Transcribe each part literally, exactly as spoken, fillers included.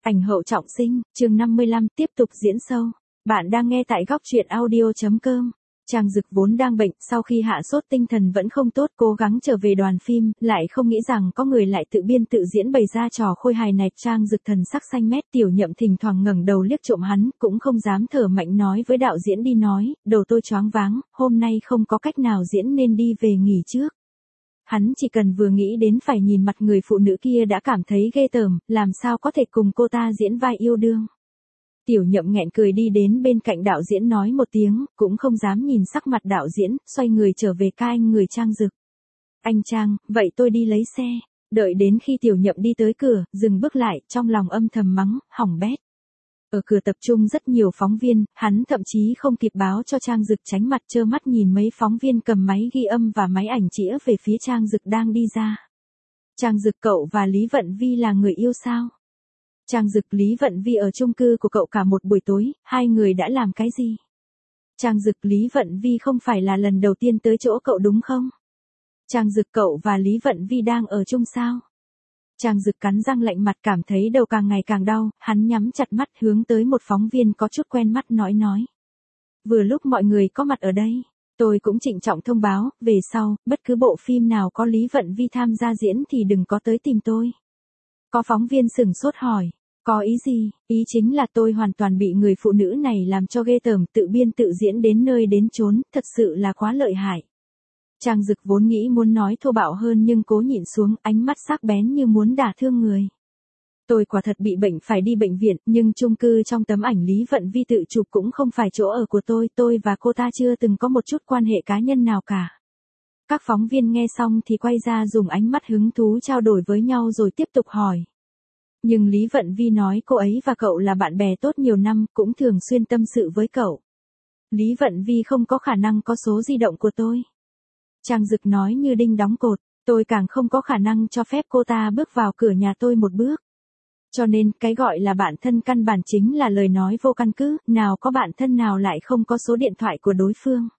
Ảnh hậu trọng sinh, chương năm mươi lăm tiếp tục diễn sâu. Bạn đang nghe tại góc truyện audio chấm com. Trang Dực vốn đang bệnh, sau khi hạ sốt tinh thần vẫn không tốt, cố gắng trở về đoàn phim, lại không nghĩ rằng có người lại tự biên tự diễn bày ra trò khôi hài này. Trang Dực thần sắc xanh mét, Tiểu Nhậm thỉnh thoảng ngẩng đầu liếc trộm hắn, cũng không dám thở mạnh nói với đạo diễn đi nói, đầu tôi choáng váng, hôm nay không có cách nào diễn nên đi về nghỉ trước. Hắn chỉ cần vừa nghĩ đến phải nhìn mặt người phụ nữ kia đã cảm thấy ghê tởm, làm sao có thể cùng cô ta diễn vai yêu đương. Tiểu Nhậm nghẹn cười đi đến bên cạnh đạo diễn nói một tiếng, cũng không dám nhìn sắc mặt đạo diễn, xoay người trở về ca anh người Trang Dực. Anh Trang, vậy tôi đi lấy xe. Đợi đến khi Tiểu Nhậm đi tới cửa, dừng bước lại, trong lòng âm thầm mắng, hỏng bét. Ở cửa tập trung rất nhiều phóng viên, hắn thậm chí không kịp báo cho Trang Dực, tránh mặt trơ mắt nhìn mấy phóng viên cầm máy ghi âm và máy ảnh chĩa về phía Trang Dực đang đi ra. Trang Dực, cậu và Lý Vận Vi là người yêu sao? Trang Dực, Lý Vận Vi ở chung cư của cậu cả một buổi tối, hai người đã làm cái gì? Trang Dực, Lý Vận Vi không phải là lần đầu tiên tới chỗ cậu đúng không? Trang Dực, cậu và Lý Vận Vi đang ở chung sao? Trang Dực cắn răng lạnh mặt, cảm thấy đầu càng ngày càng đau, hắn nhắm chặt mắt hướng tới một phóng viên có chút quen mắt nói nói. Vừa lúc mọi người có mặt ở đây, tôi cũng trịnh trọng thông báo, về sau, bất cứ bộ phim nào có Lý Vận Vi tham gia diễn thì đừng có tới tìm tôi. Có phóng viên sửng sốt hỏi, có ý gì? Ý chính là tôi hoàn toàn bị người phụ nữ này làm cho ghê tởm, tự biên tự diễn đến nơi đến chốn, thật sự là quá lợi hại. Trang Dực vốn nghĩ muốn nói thô bạo hơn nhưng cố nhịn xuống, ánh mắt sắc bén như muốn đả thương người. Tôi quả thật bị bệnh phải đi bệnh viện, nhưng chung cư trong tấm ảnh Lý Vận Vi tự chụp cũng không phải chỗ ở của tôi, tôi và cô ta chưa từng có một chút quan hệ cá nhân nào cả. Các phóng viên nghe xong thì quay ra dùng ánh mắt hứng thú trao đổi với nhau rồi tiếp tục hỏi. Nhưng Lý Vận Vi nói cô ấy và cậu là bạn bè tốt nhiều năm, cũng thường xuyên tâm sự với cậu. Lý Vận Vi không có khả năng có số di động của tôi. Trang Dực nói như đinh đóng cột, tôi càng không có khả năng cho phép cô ta bước vào cửa nhà tôi một bước. Cho nên, cái gọi là bạn thân căn bản chính là lời nói vô căn cứ, nào có bạn thân nào lại không có số điện thoại của đối phương.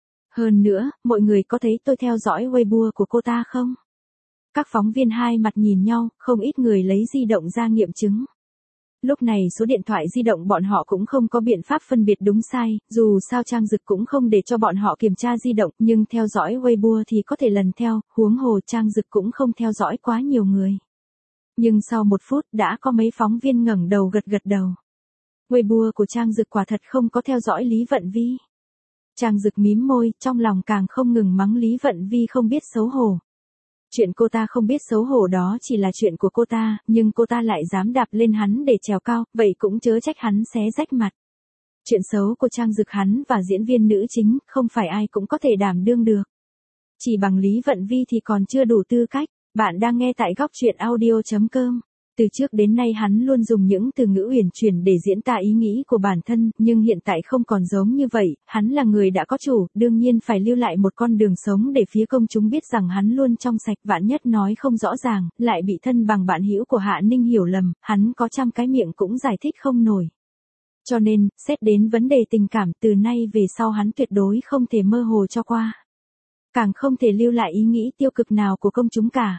Hơn nữa, mọi người có thấy tôi theo dõi Weibo của cô ta không? Các phóng viên hai mặt nhìn nhau, không ít người lấy di động ra nghiệm chứng. Lúc này số điện thoại di động bọn họ cũng không có biện pháp phân biệt đúng sai, dù sao Trang Dực cũng không để cho bọn họ kiểm tra di động, nhưng theo dõi Weibo thì có thể lần theo, huống hồ Trang Dực cũng không theo dõi quá nhiều người. Nhưng sau một phút đã có mấy phóng viên ngẩng đầu gật gật đầu. Weibo của Trang Dực quả thật không có theo dõi Lý Vận Vi. Trang Dực mím môi, trong lòng càng không ngừng mắng Lý Vận Vi không biết xấu hổ. Chuyện cô ta không biết xấu hổ đó chỉ là chuyện của cô ta, nhưng cô ta lại dám đạp lên hắn để trèo cao, vậy cũng chớ trách hắn xé rách mặt. Chuyện xấu của Trang Dực hắn và diễn viên nữ chính, không phải ai cũng có thể đảm đương được. Chỉ bằng Lý Vận Vi thì còn chưa đủ tư cách. Bạn đang nghe tại góc truyện audio chấm com. Từ trước đến nay hắn luôn dùng những từ ngữ uyển chuyển để diễn tả ý nghĩ của bản thân, nhưng hiện tại không còn giống như vậy, hắn là người đã có chủ, đương nhiên phải lưu lại một con đường sống để phía công chúng biết rằng hắn luôn trong sạch, vạn nhất nói không rõ ràng, lại bị thân bằng bạn hữu của Hạ Ninh hiểu lầm, hắn có trăm cái miệng cũng giải thích không nổi. Cho nên, xét đến vấn đề tình cảm, từ nay về sau hắn tuyệt đối không thể mơ hồ cho qua. Càng không thể lưu lại ý nghĩ tiêu cực nào của công chúng cả.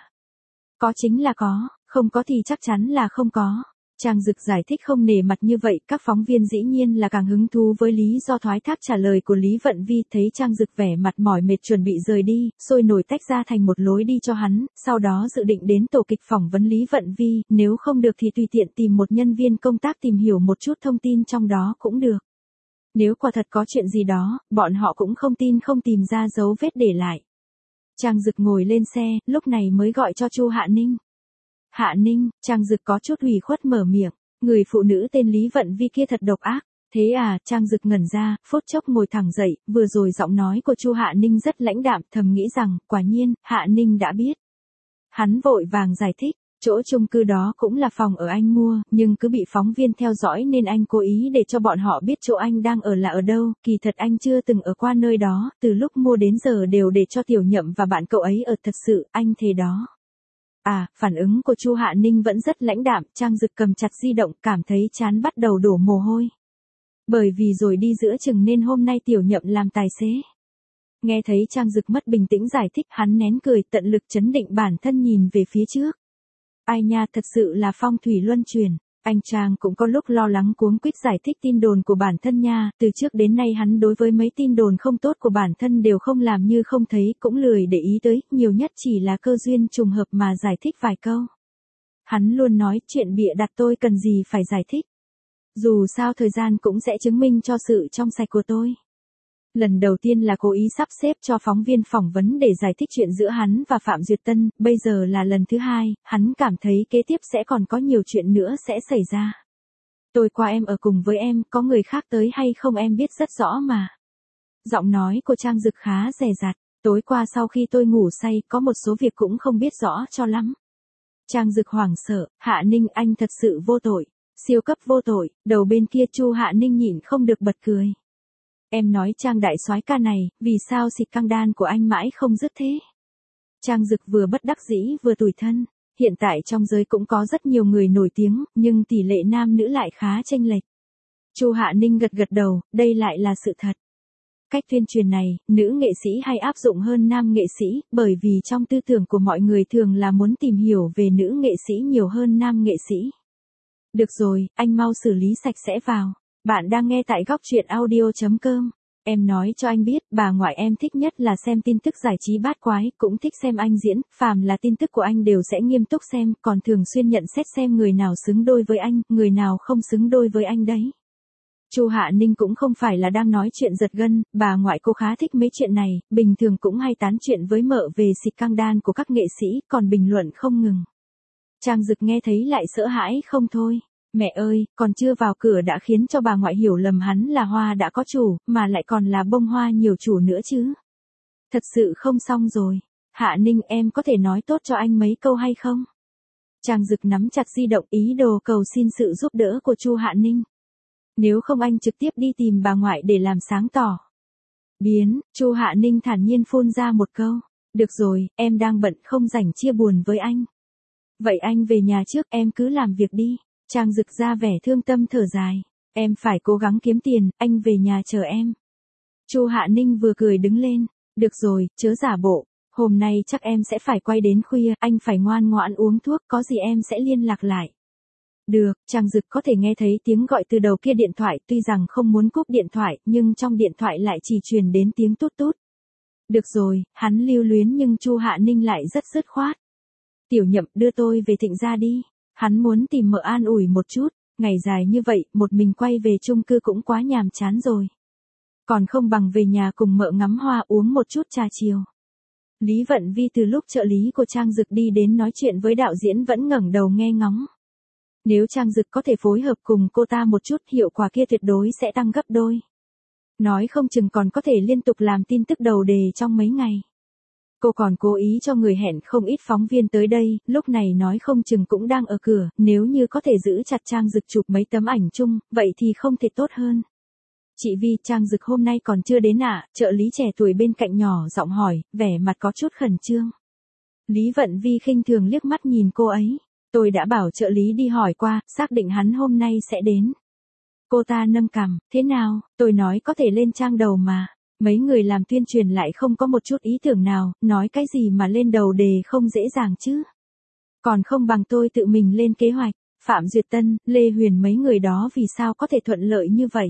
Có chính là có, không có thì chắc chắn là không có. Trang Dực giải thích không nể mặt như vậy, các phóng viên dĩ nhiên là càng hứng thú với lý do thoái thác trả lời của Lý Vận Vi, thấy Trang Dực vẻ mặt mỏi mệt chuẩn bị rời đi, sôi nổi tách ra thành một lối đi cho hắn, sau đó dự định đến tổ kịch phỏng vấn Lý Vận Vi, nếu không được thì tùy tiện tìm một nhân viên công tác tìm hiểu một chút thông tin trong đó cũng được. Nếu quả thật có chuyện gì đó, bọn họ cũng không tin không tìm ra dấu vết để lại. Trang Dực ngồi lên xe, lúc này mới gọi cho Chu Hạ Ninh. Hạ Ninh, Trang Dực có chút ủy khuất mở miệng, người phụ nữ tên Lý Vận Vi kia thật độc ác. Thế à, Trang Dực ngẩn ra, phút chốc ngồi thẳng dậy, vừa rồi giọng nói của Chu Hạ Ninh rất lãnh đạm, thầm nghĩ rằng, quả nhiên, Hạ Ninh đã biết. Hắn vội vàng giải thích. Chỗ chung cư đó cũng là phòng ở anh mua, nhưng cứ bị phóng viên theo dõi nên anh cố ý để cho bọn họ biết chỗ anh đang ở là ở đâu, kỳ thật anh chưa từng ở qua nơi đó, từ lúc mua đến giờ đều để cho Tiểu Nhậm và bạn cậu ấy ở, thật sự, anh thề đó. À, phản ứng của Chu Hạ Ninh vẫn rất lãnh đạm, Trang Dực cầm chặt di động, cảm thấy chán bắt đầu đổ mồ hôi. Bởi vì rồi đi giữa chừng nên hôm nay Tiểu Nhậm làm tài xế. Nghe thấy Trang Dực mất bình tĩnh giải thích, hắn nén cười, tận lực trấn định bản thân nhìn về phía trước. Ai nha, thật sự là phong thủy luân chuyển. Anh Trang cũng có lúc lo lắng cuống quýt giải thích tin đồn của bản thân nha, từ trước đến nay hắn đối với mấy tin đồn không tốt của bản thân đều không làm như không thấy, cũng lười để ý tới, nhiều nhất chỉ là cơ duyên trùng hợp mà giải thích vài câu. Hắn luôn nói chuyện bịa đặt tôi cần gì phải giải thích. Dù sao thời gian cũng sẽ chứng minh cho sự trong sạch của tôi. Lần đầu tiên là cố ý sắp xếp cho phóng viên phỏng vấn để giải thích chuyện giữa hắn và Phạm Duyệt Tân, bây giờ là lần thứ hai, hắn cảm thấy kế tiếp sẽ còn có nhiều chuyện nữa sẽ xảy ra. Tôi qua em ở cùng với em, có người khác tới hay không em biết rất rõ mà. Giọng nói của Trang Dực khá dè dặt, tối qua sau khi tôi ngủ say, có một số việc cũng không biết rõ cho lắm. Trang Dực hoảng sợ, Hạ Ninh anh thật sự vô tội, siêu cấp vô tội, đầu bên kia Chu Hạ Ninh nhịn không được bật cười. Em nói Trang đại soái ca này, vì sao xịt căng đan của anh mãi không dứt thế? Trang Dực vừa bất đắc dĩ vừa tủi thân, hiện tại trong giới cũng có rất nhiều người nổi tiếng, nhưng tỷ lệ nam nữ lại khá chênh lệch. Chu Hạ Ninh gật gật đầu, đây lại là sự thật. Cách tuyên truyền này, nữ nghệ sĩ hay áp dụng hơn nam nghệ sĩ, bởi vì trong tư tưởng của mọi người thường là muốn tìm hiểu về nữ nghệ sĩ nhiều hơn nam nghệ sĩ. Được rồi, anh mau xử lý sạch sẽ vào. Bạn đang nghe tại góc truyện audio chấm com. Em nói cho anh biết, bà ngoại em thích nhất là xem tin tức giải trí bát quái, cũng thích xem anh diễn, phàm là tin tức của anh đều sẽ nghiêm túc xem, còn thường xuyên nhận xét xem người nào xứng đôi với anh, người nào không xứng đôi với anh đấy. Chu Hạ Ninh cũng không phải là đang nói chuyện giật gân, bà ngoại cô khá thích mấy chuyện này, bình thường cũng hay tán chuyện với mợ về xịt căng đan của các nghệ sĩ, còn bình luận không ngừng. Trang Dực nghe thấy lại sợ hãi không thôi. Mẹ ơi, còn chưa vào cửa đã khiến cho bà ngoại hiểu lầm hắn là hoa đã có chủ, mà lại còn là bông hoa nhiều chủ nữa chứ. Thật sự không xong rồi. Hạ Ninh em có thể nói tốt cho anh mấy câu hay không? Trang Dực nắm chặt di động ý đồ cầu xin sự giúp đỡ của Chu Hạ Ninh. Nếu không anh trực tiếp đi tìm bà ngoại để làm sáng tỏ. Biến, Chu Hạ Ninh thản nhiên phun ra một câu. Được rồi, em đang bận không rảnh chia buồn với anh. Vậy anh về nhà trước, em cứ làm việc đi. Trang Dực ra vẻ thương tâm thở dài. Em phải cố gắng kiếm tiền, anh về nhà chờ em. Chu Hạ Ninh vừa cười đứng lên. Được rồi, chớ giả bộ. Hôm nay chắc em sẽ phải quay đến khuya, anh phải ngoan ngoãn uống thuốc, có gì em sẽ liên lạc lại. Được, Trang Dực có thể nghe thấy tiếng gọi từ đầu kia điện thoại, tuy rằng không muốn cúp điện thoại, nhưng trong điện thoại lại chỉ truyền đến tiếng tút tút. Được rồi, hắn lưu luyến nhưng Chu Hạ Ninh lại rất dứt khoát. Tiểu Nhậm đưa tôi về Thịnh gia đi. Hắn muốn tìm mợ an ủi một chút, ngày dài như vậy, một mình quay về chung cư cũng quá nhàm chán rồi. Còn không bằng về nhà cùng mợ ngắm hoa uống một chút trà chiều. Lý Vận Vi từ lúc trợ lý của Trang Dực đi đến nói chuyện với đạo diễn vẫn ngẩng đầu nghe ngóng. Nếu Trang Dực có thể phối hợp cùng cô ta một chút, hiệu quả kia tuyệt đối sẽ tăng gấp đôi. Nói không chừng còn có thể liên tục làm tin tức đầu đề trong mấy ngày. Cô còn cố ý cho người hẹn không ít phóng viên tới đây, lúc này nói không chừng cũng đang ở cửa, nếu như có thể giữ chặt Trang Dực chụp mấy tấm ảnh chung, vậy thì không thể tốt hơn. Chị Vi, Trang Dực hôm nay còn chưa đến ạ, à? Trợ lý trẻ tuổi bên cạnh nhỏ giọng hỏi, vẻ mặt có chút khẩn trương. Lý Vận Vi khinh thường liếc mắt nhìn cô ấy. Tôi đã bảo trợ lý đi hỏi qua, xác định hắn hôm nay sẽ đến. Cô ta nâng cằm, thế nào, tôi nói có thể lên trang đầu mà. Mấy người làm tuyên truyền lại không có một chút ý tưởng nào, nói cái gì mà lên đầu đề không dễ dàng chứ. Còn không bằng tôi tự mình lên kế hoạch. Phạm Duyệt Tân, Lê Huyền mấy người đó vì sao có thể thuận lợi như vậy?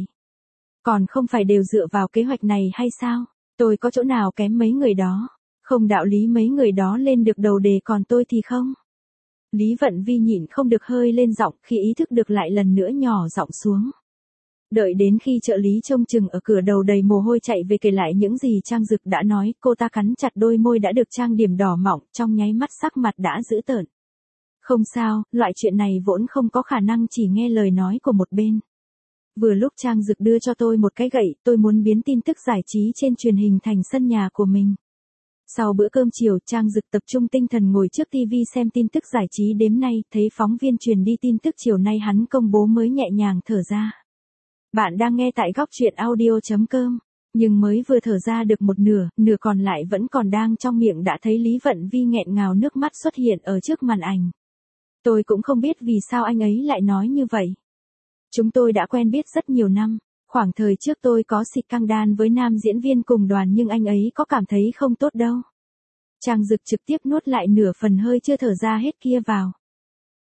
Còn không phải đều dựa vào kế hoạch này hay sao? Tôi có chỗ nào kém mấy người đó? Không đạo lý mấy người đó lên được đầu đề còn tôi thì không? Lý Vận Vi nhịn không được hơi lên giọng khi ý thức được lại lần nữa nhỏ giọng xuống. Đợi đến khi trợ lý trông chừng ở cửa đầu đầy mồ hôi chạy về kể lại những gì Trang Dực đã nói, cô ta cắn chặt đôi môi đã được trang điểm đỏ mọng, trong nháy mắt sắc mặt đã dữ tợn. Không sao, loại chuyện này vốn không có khả năng chỉ nghe lời nói của một bên. Vừa lúc Trang Dực đưa cho tôi một cái gậy, tôi muốn biến tin tức giải trí trên truyền hình thành sân nhà của mình. Sau bữa cơm chiều, Trang Dực tập trung tinh thần ngồi trước ti vi xem tin tức giải trí đêm nay, thấy phóng viên truyền đi tin tức chiều nay hắn công bố mới nhẹ nhàng thở ra. Bạn đang nghe tại góc truyện audio chấm com, nhưng mới vừa thở ra được một nửa, nửa còn lại vẫn còn đang trong miệng đã thấy Lý Vận Vi nghẹn ngào nước mắt xuất hiện ở trước màn ảnh. Tôi cũng không biết vì sao anh ấy lại nói như vậy. Chúng tôi đã quen biết rất nhiều năm, khoảng thời trước tôi có xịt căng đan với nam diễn viên cùng đoàn nhưng anh ấy có cảm thấy không tốt đâu. Trang Dực trực tiếp nuốt lại nửa phần hơi chưa thở ra hết kia vào.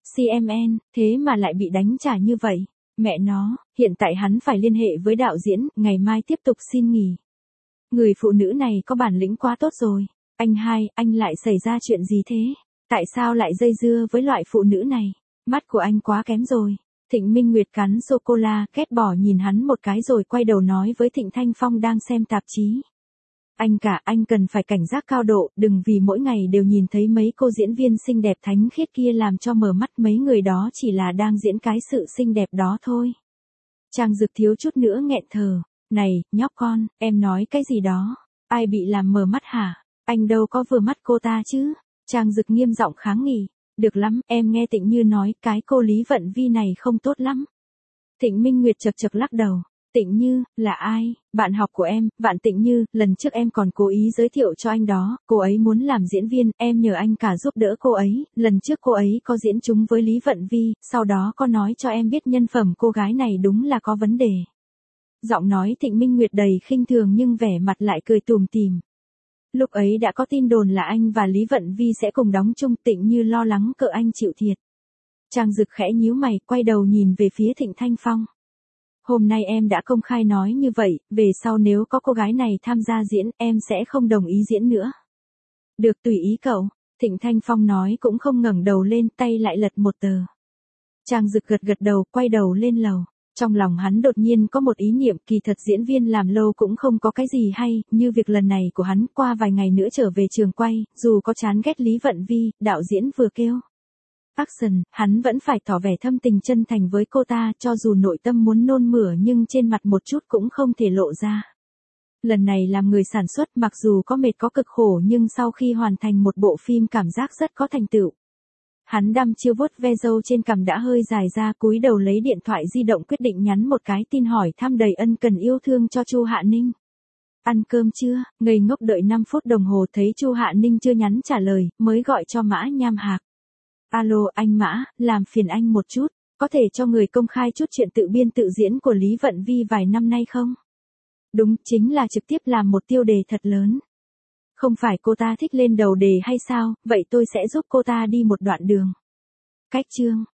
xê em en, thế mà lại bị đánh trả như vậy. Mẹ nó, hiện tại hắn phải liên hệ với đạo diễn, ngày mai tiếp tục xin nghỉ. Người phụ nữ này có bản lĩnh quá tốt rồi. Anh hai, anh lại xảy ra chuyện gì thế? Tại sao lại dây dưa với loại phụ nữ này? Mắt của anh quá kém rồi. Thịnh Minh Nguyệt cắn sô-cô-la, ghét bỏ nhìn hắn một cái rồi quay đầu nói với Thịnh Thanh Phong đang xem tạp chí. Anh cả, anh cần phải cảnh giác cao độ, đừng vì mỗi ngày đều nhìn thấy mấy cô diễn viên xinh đẹp thánh khiết kia làm cho mờ mắt, mấy người đó chỉ là đang diễn cái sự xinh đẹp đó thôi. Trang Dực thiếu chút nữa nghẹn thở. Này, nhóc con, em nói cái gì đó? Ai bị làm mờ mắt hả? Anh đâu có vừa mắt cô ta chứ? Trang Dực nghiêm giọng kháng nghị. Được lắm, em nghe Tịnh Như nói cái cô Lý Vận Vi này không tốt lắm. Thịnh Minh Nguyệt chật chật lắc đầu. Tịnh Như, là ai? Bạn học của em, Vạn Tịnh Như, lần trước em còn cố ý giới thiệu cho anh đó, cô ấy muốn làm diễn viên, em nhờ anh cả giúp đỡ cô ấy, lần trước cô ấy có diễn chung với Lý Vận Vi, sau đó có nói cho em biết nhân phẩm cô gái này đúng là có vấn đề. Giọng nói Thịnh Minh Nguyệt đầy khinh thường nhưng vẻ mặt lại cười tủm tỉm. Lúc ấy đã có tin đồn là anh và Lý Vận Vi sẽ cùng đóng chung, Tịnh Như lo lắng cỡ anh chịu thiệt. Trang Dực khẽ nhíu mày, quay đầu nhìn về phía Thịnh Thanh Phong. Hôm nay em đã công khai nói như vậy, về sau nếu có cô gái này tham gia diễn, em sẽ không đồng ý diễn nữa. Được, tùy ý cậu. Thịnh Thanh Phong nói cũng không ngẩng đầu lên, tay lại lật một tờ. Trang Dực gật gật đầu, quay đầu lên lầu. Trong lòng hắn đột nhiên có một ý niệm, kỳ thật diễn viên làm lâu cũng không có cái gì hay, như việc lần này của hắn, qua vài ngày nữa trở về trường quay, dù có chán ghét Lý Vận Vi, đạo diễn vừa kêu action, hắn vẫn phải tỏ vẻ thâm tình chân thành với cô ta, cho dù nội tâm muốn nôn mửa nhưng trên mặt một chút cũng không thể lộ ra. Lần này làm người sản xuất, mặc dù có mệt có cực khổ nhưng sau khi hoàn thành một bộ phim cảm giác rất có thành tựu. Hắn đăm chiêu vuốt ve râu trên cằm đã hơi dài ra, cúi đầu lấy điện thoại di động quyết định nhắn một cái tin hỏi thăm đầy ân cần yêu thương cho Chu Hạ Ninh. Ăn cơm chưa? Ngây ngốc đợi năm phút đồng hồ thấy Chu Hạ Ninh chưa nhắn trả lời, mới gọi cho Mã Nham Hạc. Alo, anh Mã, làm phiền anh một chút, có thể cho người công khai chút chuyện tự biên tự diễn của Lý Vận Vi vài năm nay không? Đúng, chính là trực tiếp làm một tiêu đề thật lớn. Không phải cô ta thích lên đầu đề hay sao, vậy tôi sẽ giúp cô ta đi một đoạn đường. Cách chương